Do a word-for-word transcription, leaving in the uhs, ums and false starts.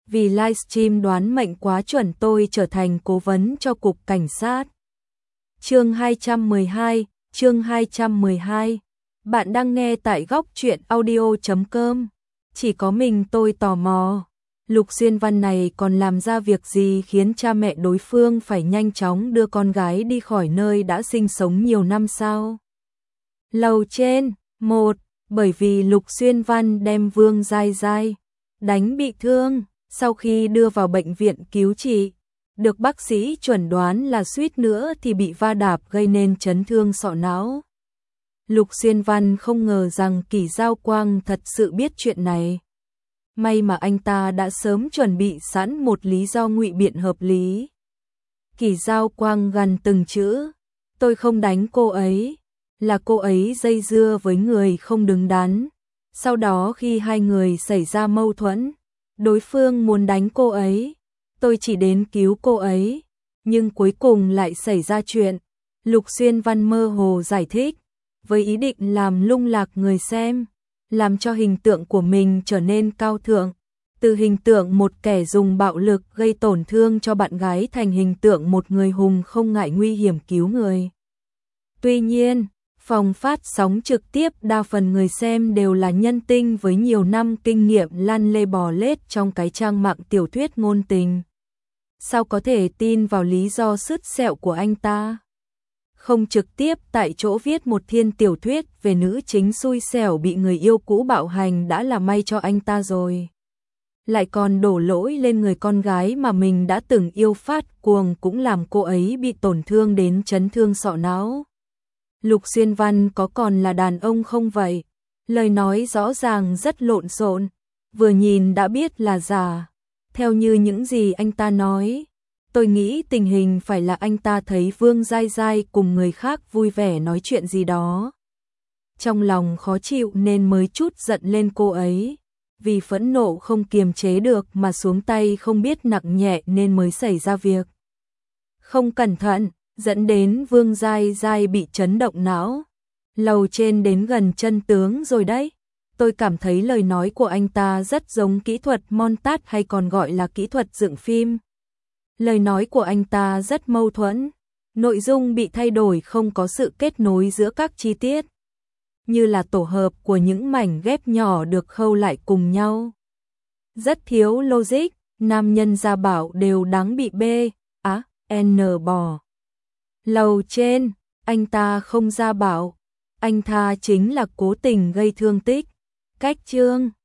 vì livestream đoán mệnh quá chuẩn tôi trở thành cố vấn cho cục cảnh sát. Chương hai trăm mười hai, chương hai trăm mười hai. Bạn đang nghe tại góc truyện audio chấm com. Chỉ có mình tôi tò mò, Lục Xuyên Văn này còn làm ra việc gì khiến cha mẹ đối phương phải nhanh chóng đưa con gái đi khỏi nơi đã sinh sống nhiều năm sao? Lầu trên, một, bởi vì Lục Xuyên Văn đem Vương Giai Giai đánh bị thương, sau khi đưa vào bệnh viện cứu trị, được bác sĩ chuẩn đoán là suýt nữa thì bị va đạp gây nên chấn thương sọ não. Lục Xuyên Văn không ngờ rằng Kỷ Giao Quang thật sự biết chuyện này. May mà anh ta đã sớm chuẩn bị sẵn một lý do ngụy biện hợp lý. Kỷ Giao Quang gằn từng chữ, tôi không đánh cô ấy, là cô ấy dây dưa với người không đứng đắn. Sau đó khi hai người xảy ra mâu thuẫn, đối phương muốn đánh cô ấy, tôi chỉ đến cứu cô ấy, nhưng cuối cùng lại xảy ra chuyện. Lục Xuyên Văn mơ hồ giải thích, với ý định làm lung lạc người xem, làm cho hình tượng của mình trở nên cao thượng, từ hình tượng một kẻ dùng bạo lực gây tổn thương cho bạn gái thành hình tượng một người hùng không ngại nguy hiểm cứu người. Tuy nhiên, phòng phát sóng trực tiếp đa phần người xem đều là nhân tinh với nhiều năm kinh nghiệm lăn lê bò lết trong cái trang mạng tiểu thuyết ngôn tình. Sao có thể tin vào lý do sứt sẹo của anh ta? Không trực tiếp tại chỗ viết một thiên tiểu thuyết về nữ chính xui xẻo bị người yêu cũ bạo hành đã là may cho anh ta rồi. Lại còn đổ lỗi lên người con gái mà mình đã từng yêu phát cuồng cũng làm cô ấy bị tổn thương đến chấn thương sọ não. Lục Xuyên Văn có còn là đàn ông không vậy? Lời nói rõ ràng rất lộn xộn, vừa nhìn đã biết là giả. Theo như những gì anh ta nói, tôi nghĩ tình hình phải là anh ta thấy Vương Giai Giai cùng người khác vui vẻ nói chuyện gì đó. Trong lòng khó chịu nên mới chút giận lên cô ấy, vì phẫn nộ không kiềm chế được mà xuống tay không biết nặng nhẹ nên mới xảy ra việc. Không cẩn thận, dẫn đến Vương Giai Giai bị chấn động não. Lầu trên đến gần chân tướng rồi đấy. Tôi cảm thấy lời nói của anh ta rất giống kỹ thuật montage hay còn gọi là kỹ thuật dựng phim. Lời nói của anh ta rất mâu thuẫn, nội dung bị thay đổi không có sự kết nối giữa các chi tiết, như là tổ hợp của những mảnh ghép nhỏ được khâu lại cùng nhau. Rất thiếu logic, nam nhân gia bảo đều đáng bị B, á, N bỏ. Lầu trên, anh ta không gia bảo, anh tha chính là cố tình gây thương tích. Cách chương